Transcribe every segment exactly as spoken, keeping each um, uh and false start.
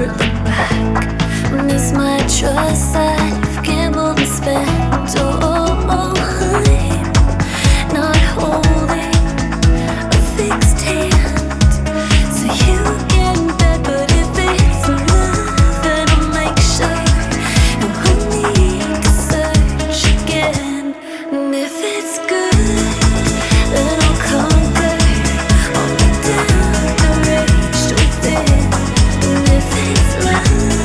never look back. And it's my trust that you've gambled and spent. Oh, oh, oh, I'm not holding a fixed hand, so you can bet. But if it's love, then I'll make sure you won't need to search again. And if it's good, then I'll conquer all the doubt that raged within. And if it's love,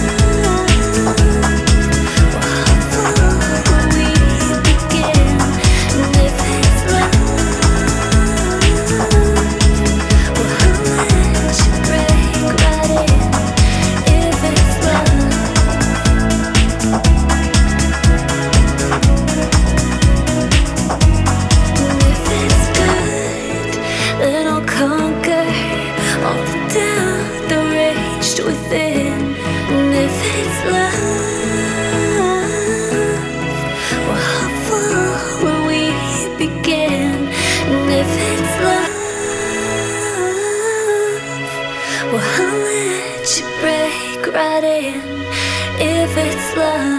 well, how far will we begin? And if it's love, well, I'll let you break right in. If it's love, and if it's good, then I'll conquer all the doubt that raged within. And if it's love, well, how far will we begin? And if it's love, well, I'll let you break right in. If it's love.